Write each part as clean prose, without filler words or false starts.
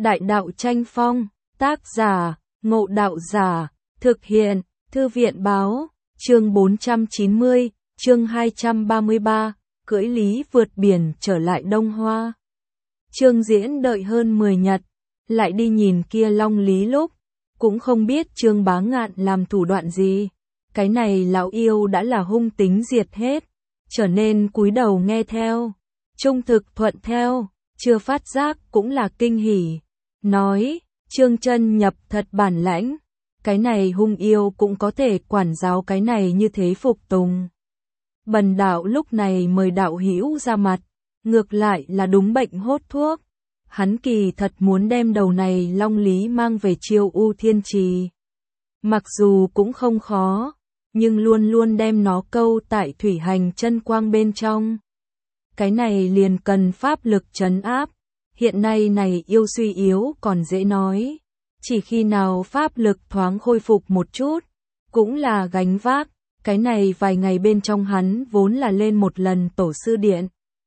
Đại đạo tranh phong, tác giả, Ngộ Đạo Giả, thực hiện, Thư viện báo, chương 490, chương 233, cưỡi lý vượt biển trở lại Đông Hoa. Trương Diễn đợi hơn 10 nhật, lại đi nhìn kia Long Lý lúc, cũng không biết Trương Bá Ngạn làm thủ đoạn gì. Cái này lão yêu đã là hung tính diệt hết, trở nên cúi đầu nghe theo, trung thực thuận theo, chưa phát giác cũng là kinh hỉ. Nói, Trương Chân Nhập thật bản lãnh, cái này hung yêu cũng có thể quản giáo cái này như thế phục tùng. Bần đạo lúc này mời đạo hữu ra mặt, ngược lại là đúng bệnh hốt thuốc. Hắn kỳ thật muốn đem đầu này Long Lý mang về Chiêu U Thiên Trì. Mặc dù cũng không khó, nhưng luôn luôn đem nó câu tại thủy hành chân quang bên trong. Cái này liền cần pháp lực trấn áp. Hiện nay này yêu suy yếu còn dễ nói, chỉ khi nào pháp lực thoáng khôi phục một chút, cũng là gánh vác. Cái này vài ngày bên trong hắn vốn là lên một lần tổ sư điện,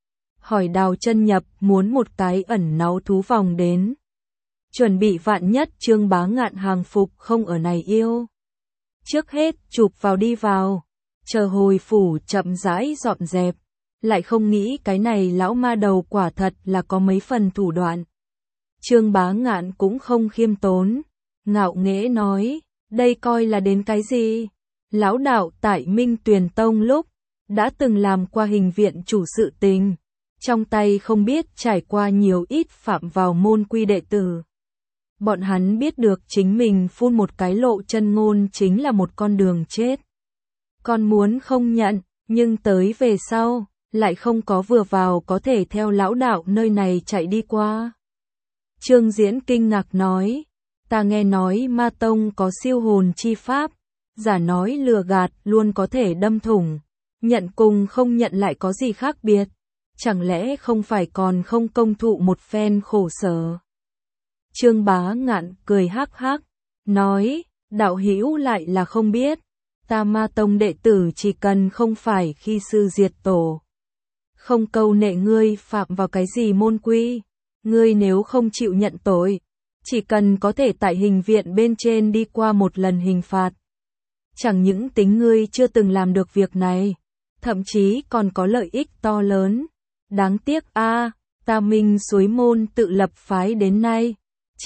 hỏi Đào Chân Nhập muốn một cái ẩn náu thú vòng đến, chuẩn bị vạn nhất Trương Bá Ngạn hàng phục không ở này yêu. Trước hết chụp vào đi vào, chờ hồi phủ chậm rãi dọn dẹp. Lại không nghĩ cái này lão ma đầu quả thật là có mấy phần thủ đoạn. Trương Bá Ngạn cũng không khiêm tốn, ngạo nghễ nói, đây coi là đến cái gì? Lão đạo tại Minh Tuyền Tông lúc, đã từng làm qua hình viện chủ sự tình, trong tay không biết trải qua nhiều ít phạm vào môn quy đệ tử. Bọn hắn biết được chính mình phun một cái lộ chân ngôn chính là một con đường chết. Còn muốn không nhận, nhưng tới về sau, lại không có vừa vào có thể theo lão đạo nơi này chạy đi qua. Trương Diễn kinh ngạc nói, ta nghe nói Ma Tông có siêu hồn chi pháp, giả nói lừa gạt luôn có thể đâm thủng, nhận cùng không nhận lại có gì khác biệt, chẳng lẽ không phải còn không công thụ một phen khổ sở. Trương Bá Ngạn cười hắc hắc, nói, đạo hữu lại là không biết, ta Ma Tông đệ tử chỉ cần không phải khi sư diệt tổ, không câu nệ ngươi phạm vào cái gì môn quy, ngươi nếu không chịu nhận tội, chỉ cần có thể tại hình viện bên trên đi qua một lần hình phạt. Chẳng những tính ngươi chưa từng làm được việc này, thậm chí còn có lợi ích to lớn. Đáng tiếc ta Minh Suối Môn tự lập phái đến nay,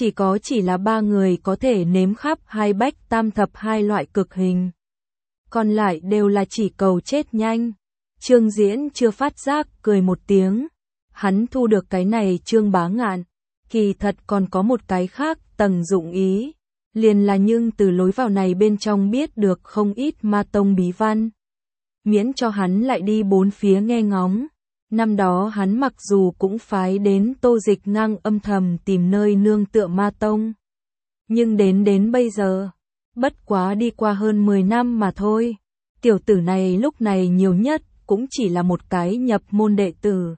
chỉ là 3 người có thể nếm khắp hai bách tam thập hai loại cực hình. Còn lại đều là chỉ cầu chết nhanh. Trương Diễn chưa phát giác cười một tiếng, hắn thu được cái này Trương Bá Ngạn, kỳ thật còn có một cái khác tầng dụng ý, liền là nhưng từ lối vào này bên trong biết được không ít Ma Tông bí văn, miễn cho hắn lại đi bốn phía nghe ngóng. Năm đó hắn mặc dù cũng phái đến Tô Dịch Ngang âm thầm tìm nơi nương tựa Ma Tông, nhưng đến bây giờ, bất quá đi qua hơn 10 năm mà thôi, tiểu tử này lúc này nhiều nhất cũng chỉ là một cái nhập môn đệ tử.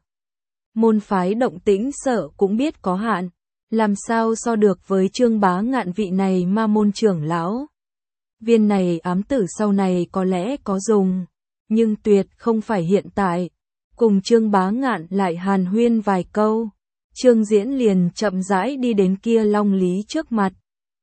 Môn phái động tĩnh sợ cũng biết có hạn, làm sao so được với Trương Bá Ngạn vị này ma môn trưởng lão. Viên này ám tử sau này có lẽ có dùng, nhưng tuyệt không phải hiện tại. Cùng Trương Bá Ngạn lại hàn huyên vài câu, Trương Diễn liền chậm rãi đi đến kia Long Lý trước mặt.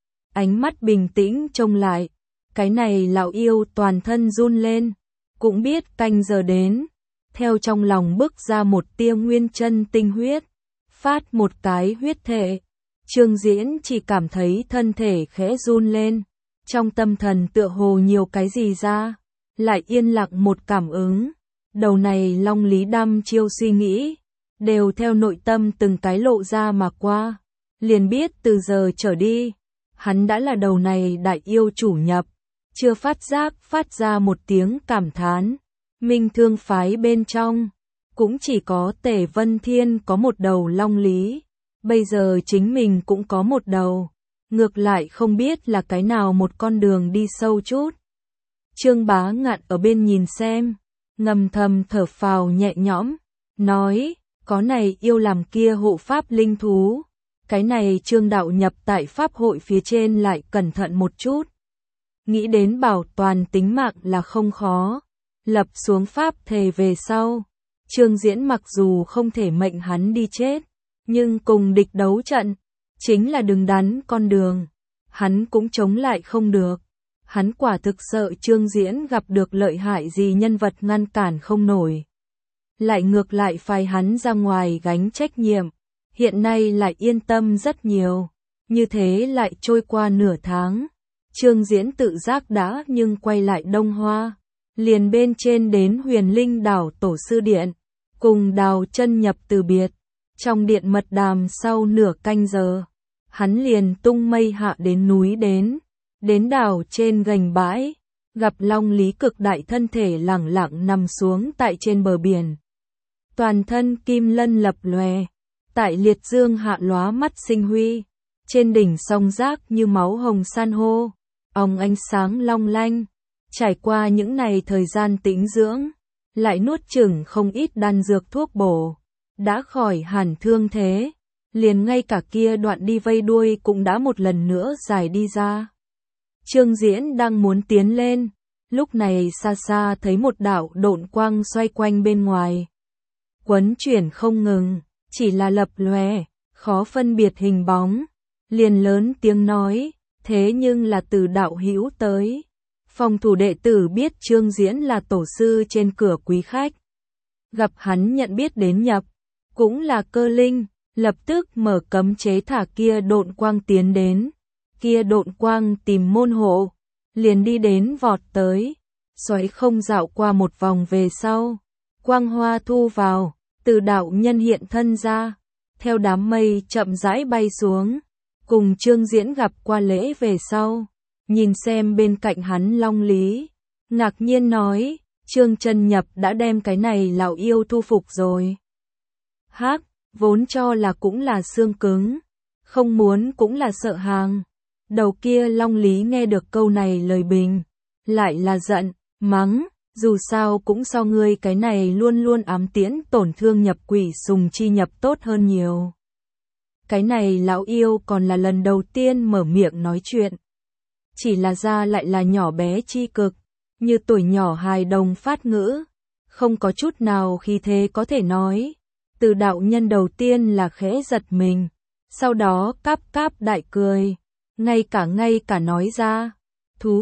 Ánh mắt bình tĩnh trông lại, cái này lão yêu toàn thân run lên, cũng biết canh giờ đến, theo trong lòng bức ra một tia nguyên chân tinh huyết, phát một cái huyết thể. Trương Diễn chỉ cảm thấy thân thể khẽ run lên, trong tâm thần tựa hồ nhiều cái gì ra, lại yên lặng một cảm ứng. Đầu này Long Lý đăm chiêu suy nghĩ, đều theo nội tâm từng cái lộ ra mà qua, liền biết từ giờ trở đi, hắn đã là đầu này đại yêu chủ nhập. Chưa phát giác phát ra một tiếng cảm thán, Minh Thương phái bên trong, cũng chỉ có Tề Vân Thiên có một đầu Long Lý, bây giờ chính mình cũng có một đầu, ngược lại không biết là cái nào một con đường đi sâu chút. Trương Bá Ngạn ở bên nhìn xem, ngầm thầm thở phào nhẹ nhõm, nói, có này yêu làm kia hộ pháp linh thú, cái này Trương đạo nhập tại pháp hội phía trên lại cẩn thận một chút. Nghĩ đến bảo toàn tính mạng là không khó, lập xuống pháp thề về sau. Trương Diễn mặc dù không thể mệnh hắn đi chết, nhưng cùng địch đấu trận, chính là đứng đắn con đường. Hắn cũng chống lại không được. Hắn quả thực sợ Trương Diễn gặp được lợi hại gì nhân vật ngăn cản không nổi. Lại ngược lại phải hắn ra ngoài gánh trách nhiệm. Hiện nay lại yên tâm rất nhiều. Như thế lại trôi qua nửa tháng. Trương Diễn tự giác đã nhưng quay lại Đông Hoa. Liền bên trên đến Huyền Linh đảo tổ sư điện. Cùng Đào Chân Nhập từ biệt. Trong điện mật đàm sau nửa canh giờ. Hắn liền tung mây hạ đến núi đến đảo trên gành bãi, gặp Long Lý cực đại thân thể lẳng lặng nằm xuống tại trên bờ biển. Toàn thân kim lân lập lòe, tại liệt dương hạ lóa mắt sinh huy, trên đỉnh song rác như máu hồng san hô, óng ánh sáng long lanh, trải qua những ngày thời gian tĩnh dưỡng, lại nuốt chửng không ít đan dược thuốc bổ, đã khỏi hẳn thương thế. Liền ngay cả kia đoạn đi vây đuôi cũng đã một lần nữa giải đi ra. Trương Diễn đang muốn tiến lên, lúc này xa xa thấy một đạo độn quang xoay quanh bên ngoài. Quấn chuyển không ngừng, chỉ là lập lòe, khó phân biệt hình bóng. Liền lớn tiếng nói, thế nhưng là từ đạo hữu tới. Phòng thủ đệ tử biết Trương Diễn là tổ sư trên cửa quý khách. Gặp hắn nhận biết đến nhập, cũng là Cơ Linh. Lập tức mở cấm chế thả kia độn quang tiến đến. Kia độn quang tìm môn hộ. Liền đi đến vọt tới. Xoáy không dạo qua một vòng về sau. Quang hoa thu vào. Từ đạo nhân hiện thân ra. Theo đám mây chậm rãi bay xuống. Cùng Trương Diễn gặp qua lễ về sau. Nhìn xem bên cạnh hắn Long Lý. Ngạc nhiên nói. Trương Chân Nhập đã đem cái này lão yêu thu phục rồi. Hắc. Vốn cho là cũng là xương cứng, không muốn cũng là sợ hàng. Đầu kia Long Lý nghe được câu này lời bình, lại là giận, mắng, dù sao cũng so ngươi cái này luôn luôn ám tiễn tổn thương nhập quỷ sùng chi nhập tốt hơn nhiều. Cái này lão yêu còn là lần đầu tiên mở miệng nói chuyện. Chỉ là ra lại là nhỏ bé chi cực, như tuổi nhỏ hài đồng phát ngữ, không có chút nào khí thế có thể nói. Từ đạo nhân đầu tiên là khẽ giật mình, sau đó cáp cáp đại cười, ngay cả nói ra, thú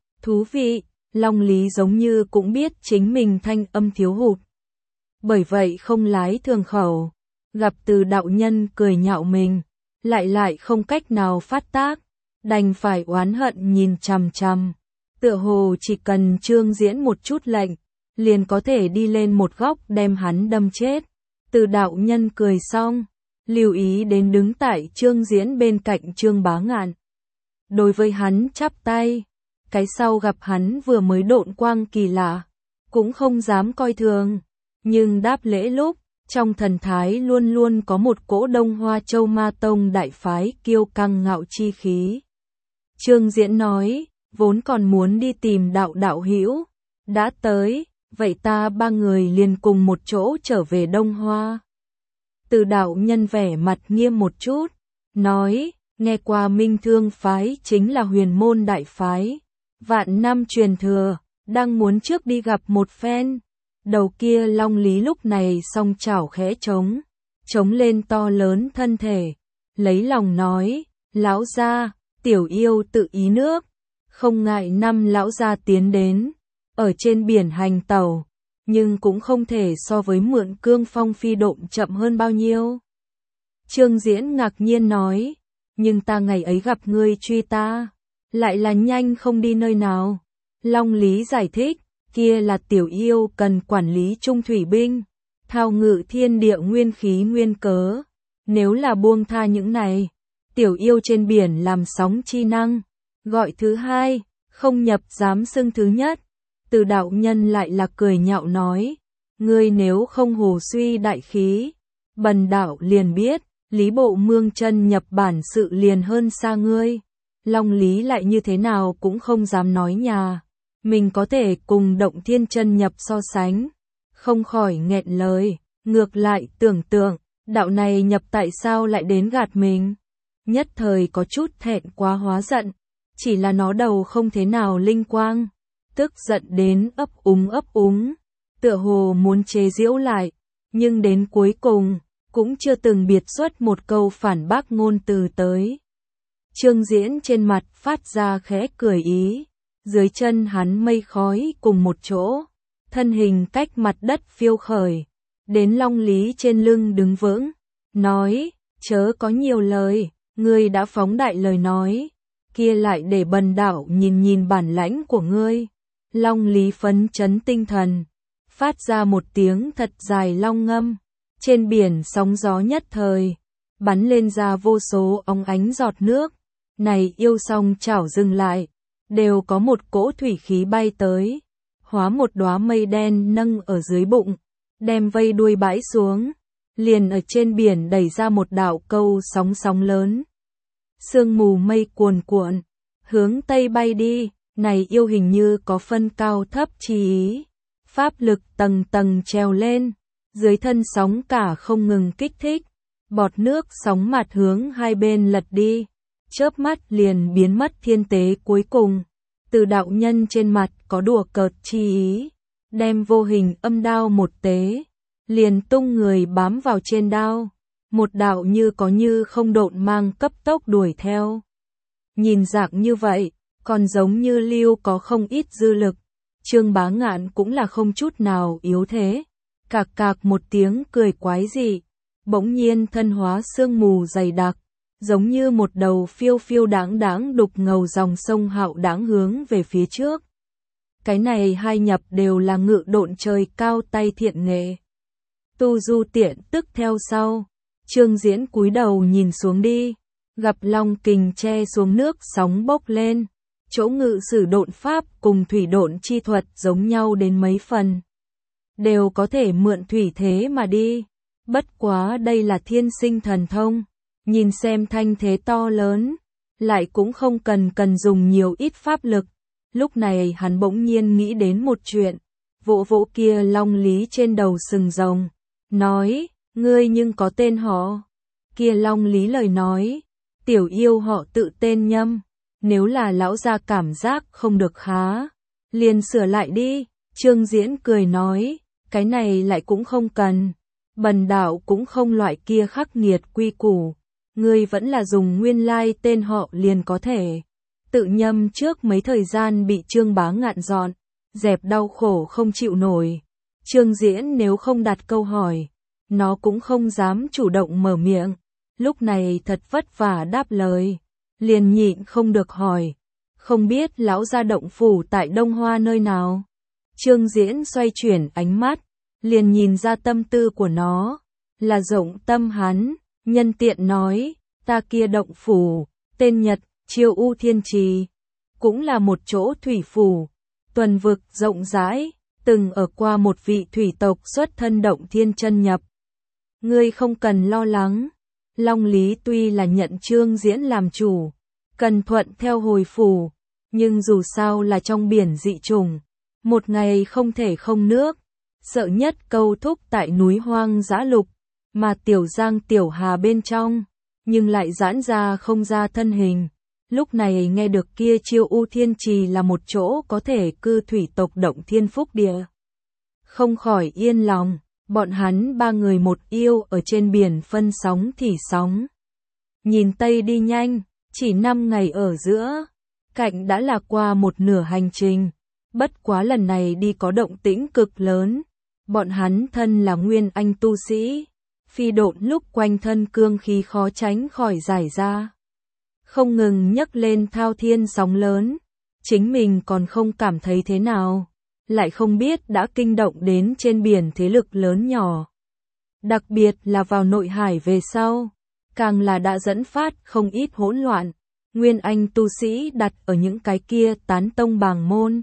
vị, Long Lý giống như cũng biết chính mình thanh âm thiếu hụt. Bởi vậy không lái thường khẩu, gặp từ đạo nhân cười nhạo mình, lại không cách nào phát tác, đành phải oán hận nhìn chằm chằm. Tựa hồ chỉ cần Trương Diễn một chút lệnh, liền có thể đi lên một góc đem hắn đâm chết. Từ đạo nhân cười xong, lưu ý đến đứng tại Trương Diễn bên cạnh Trương Bá Ngạn. Đối với hắn chắp tay, cái sau gặp hắn vừa mới độn quang kỳ lạ, cũng không dám coi thường, nhưng đáp lễ lúc, trong thần thái luôn luôn có một cỗ Đông Hoa Châu Ma Tông đại phái kiêu căng ngạo chi khí. Trương Diễn nói, vốn còn muốn đi tìm đạo hữu, đã tới. Vậy ta ba người liền cùng một chỗ trở về Đông Hoa. Từ đạo nhân vẻ mặt nghiêm một chút, nói, nghe qua Minh Thương phái chính là huyền môn đại phái, vạn năm truyền thừa, đang muốn trước đi gặp một phen. Đầu kia Long Lý lúc này song chảo khẽ chống lên to lớn thân thể, lấy lòng nói, lão gia, tiểu yêu tự ý nước, không ngại năm lão gia tiến đến. Ở trên biển hành tàu, nhưng cũng không thể so với mượn cương phong phi độn chậm hơn bao nhiêu. Trương Diễn ngạc nhiên nói, nhưng ta ngày ấy gặp ngươi truy ta, lại là nhanh không đi nơi nào. Long Lý giải thích, kia là tiểu yêu cần quản lý trung thủy binh, thao ngự thiên địa nguyên khí nguyên cớ. Nếu là buông tha những này, tiểu yêu trên biển làm sóng chi năng, gọi thứ hai, không nhập dám xưng thứ nhất. Từ đạo nhân lại là cười nhạo nói, ngươi nếu không hồ suy đại khí, bần đạo liền biết, Lý Bộ Mương Chân Nhập bản sự liền hơn xa ngươi. Long Lý lại như thế nào cũng không dám nói nhà, mình có thể cùng Động Thiên Chân Nhập so sánh, không khỏi nghẹn lời, ngược lại tưởng tượng, đạo này nhập tại sao lại đến gạt mình. Nhất thời có chút thẹn quá hóa giận, chỉ là nó đầu không thế nào linh quang. Tức giận đến ấp úng, tựa hồ muốn chế giễu lại, nhưng đến cuối cùng, cũng chưa từng biệt xuất một câu phản bác ngôn từ tới. Trương Diễn trên mặt phát ra khẽ cười ý, dưới chân hắn mây khói cùng một chỗ, thân hình cách mặt đất phiêu khởi, đến Long Lý trên lưng đứng vững, nói, chớ có nhiều lời, ngươi đã phóng đại lời nói, kia lại để bần đạo nhìn nhìn bản lãnh của ngươi. Long Lý phấn chấn tinh thần, phát ra một tiếng thật dài long ngâm, trên biển sóng gió nhất thời, bắn lên ra vô số óng ánh giọt nước, này yêu song chảo dừng lại, đều có một cỗ thủy khí bay tới, hóa một đóa mây đen nâng ở dưới bụng, đem vây đuôi bãi xuống, liền ở trên biển đẩy ra một đạo câu sóng sóng lớn. Sương mù mây cuồn cuộn, hướng tây bay đi, này yêu hình như có phân cao thấp chi ý, pháp lực tầng tầng treo lên, dưới thân sóng cả không ngừng kích thích, bọt nước sóng mặt hướng hai bên lật đi, chớp mắt liền biến mất thiên tế cuối cùng. Từ đạo nhân trên mặt có đùa cợt chi ý, đem vô hình âm đao một tế, liền tung người bám vào trên đao, một đạo như có như không độn mang cấp tốc đuổi theo. Nhìn dạng như vậy, còn giống như lưu có không ít dư lực, Trương Bá Ngạn cũng là không chút nào yếu thế, cạc cạc một tiếng cười quái dị, bỗng nhiên thân hóa sương mù dày đặc, giống như một đầu phiêu phiêu đáng đáng đục ngầu dòng sông hạo đáng hướng về phía trước. Cái này hai nhập đều là ngự độn trời cao tay thiện nghệ. Tu Du tiện tức theo sau, Trương Diễn cúi đầu nhìn xuống đi, gặp long kình che xuống nước sóng bốc lên, chỗ ngự sử độn pháp cùng thủy độn chi thuật giống nhau đến mấy phần. Đều có thể mượn thủy thế mà đi, bất quá đây là thiên sinh thần thông. Nhìn xem thanh thế to lớn, lại cũng không cần dùng nhiều ít pháp lực. Lúc này hắn bỗng nhiên nghĩ đến một chuyện, vỗ vỗ kia Long Lý trên đầu sừng rồng, nói, ngươi nhưng có tên họ. Kia Long Lý lời nói, tiểu yêu họ tự tên Nhâm, nếu là lão gia cảm giác không được khá, liền sửa lại đi. Trương Diễn cười nói, cái này lại cũng không cần, bần đạo cũng không loại kia khắc nghiệt quy củ. Ngươi vẫn là dùng nguyên lai tên họ liền có thể. Tự Nhâm trước mấy thời gian bị Trương Bá Ngạn dọn, dẹp đau khổ không chịu nổi. Trương Diễn nếu không đặt câu hỏi, nó cũng không dám chủ động mở miệng. Lúc này thật vất vả đáp lời, liền nhịn không được hỏi, không biết lão gia động phủ tại Đông Hoa nơi nào. Trương Diễn xoay chuyển ánh mắt, liền nhìn ra tâm tư của nó, là rộng tâm hắn. Nhân tiện nói, ta kia động phủ, tên Nhật, Chiêu U Thiên Trì, cũng là một chỗ thủy phủ, tuần vực rộng rãi, từng ở qua một vị thủy tộc xuất thân động thiên chân nhập. Ngươi không cần lo lắng, Long Lý tuy là nhận Trương Diễn làm chủ, cần thuận theo hồi phủ, nhưng dù sao là trong biển dị trùng, một ngày không thể không nước, sợ nhất câu thúc tại núi hoang dã lục. Mà Tiểu Giang Tiểu Hà bên trong, nhưng lại giãn ra không ra thân hình. Lúc này nghe được kia Chiêu U Thiên Trì là một chỗ có thể cư thủy tộc động thiên phúc địa. Không khỏi yên lòng, bọn hắn ba người một yêu ở trên biển phân sóng thì sóng. Nhìn Tây đi nhanh, chỉ 5 ngày ở giữa, cạnh đã là qua một nửa hành trình. Bất quá lần này đi có động tĩnh cực lớn, bọn hắn thân là nguyên anh tu sĩ. Phi độn lúc quanh thân cương khí khó tránh khỏi giải ra. Không ngừng nhấc lên thao thiên sóng lớn. Chính mình còn không cảm thấy thế nào. Lại không biết đã kinh động đến trên biển thế lực lớn nhỏ. Đặc biệt là vào nội hải về sau. Càng là đã dẫn phát không ít hỗn loạn. Nguyên anh tu sĩ đặt ở những cái kia tán tông bàng môn.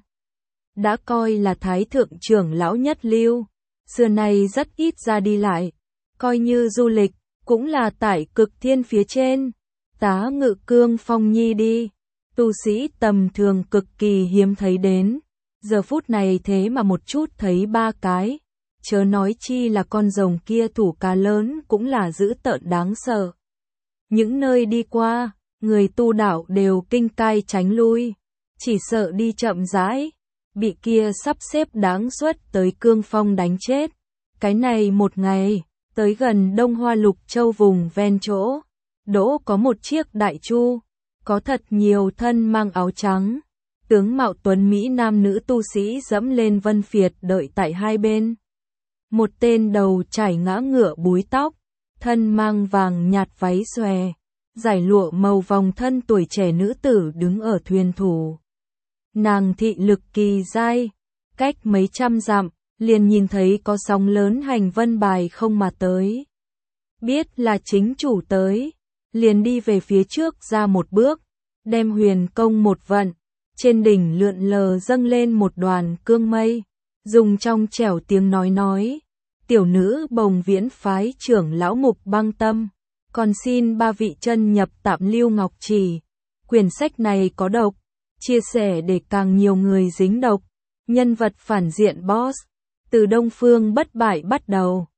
Đã coi là thái thượng trưởng lão nhất lưu. Xưa nay rất ít ra đi lại. Coi như du lịch, cũng là tại cực thiên phía trên, tá ngự cương phong nhi đi, tu sĩ tầm thường cực kỳ hiếm thấy đến, giờ phút này thế mà một chút thấy 3 cái, chớ nói chi là con rồng kia thủ cá lớn cũng là dữ tợn đáng sợ. Những nơi đi qua, người tu đạo đều kinh cai tránh lui, chỉ sợ đi chậm rãi, bị kia sắp xếp đáng suất tới cương phong đánh chết. Cái này một ngày, Tới gần Đông Hoa Lục Châu vùng ven chỗ, đỗ có một chiếc đại chu, có thật nhiều thân mang áo trắng. Tướng mạo tuấn Mỹ nam nữ tu sĩ dẫm lên vân phiệt đợi tại hai bên. Một tên đầu trải ngã ngựa búi tóc, thân mang vàng nhạt váy xòe, giải lụa màu vòng thân tuổi trẻ nữ tử đứng ở thuyền thủ. Nàng thị lực kỳ dai, cách mấy trăm dặm, liền nhìn thấy có sóng lớn hành vân bài không mà tới. Biết là chính chủ tới, liền đi về phía trước ra một bước, đem huyền công một vận, trên đỉnh lượn lờ dâng lên một đoàn cương mây, dùng trong trẻo tiếng nói, tiểu nữ Bồng Viễn phái trưởng lão Mục Băng Tâm, còn xin ba vị chân nhập Tạm Lưu Ngọc Trì. Quyển sách này có độc, chia sẻ để càng nhiều người dính độc. Nhân vật phản diện boss, từ Đông Phương bất bại bắt đầu.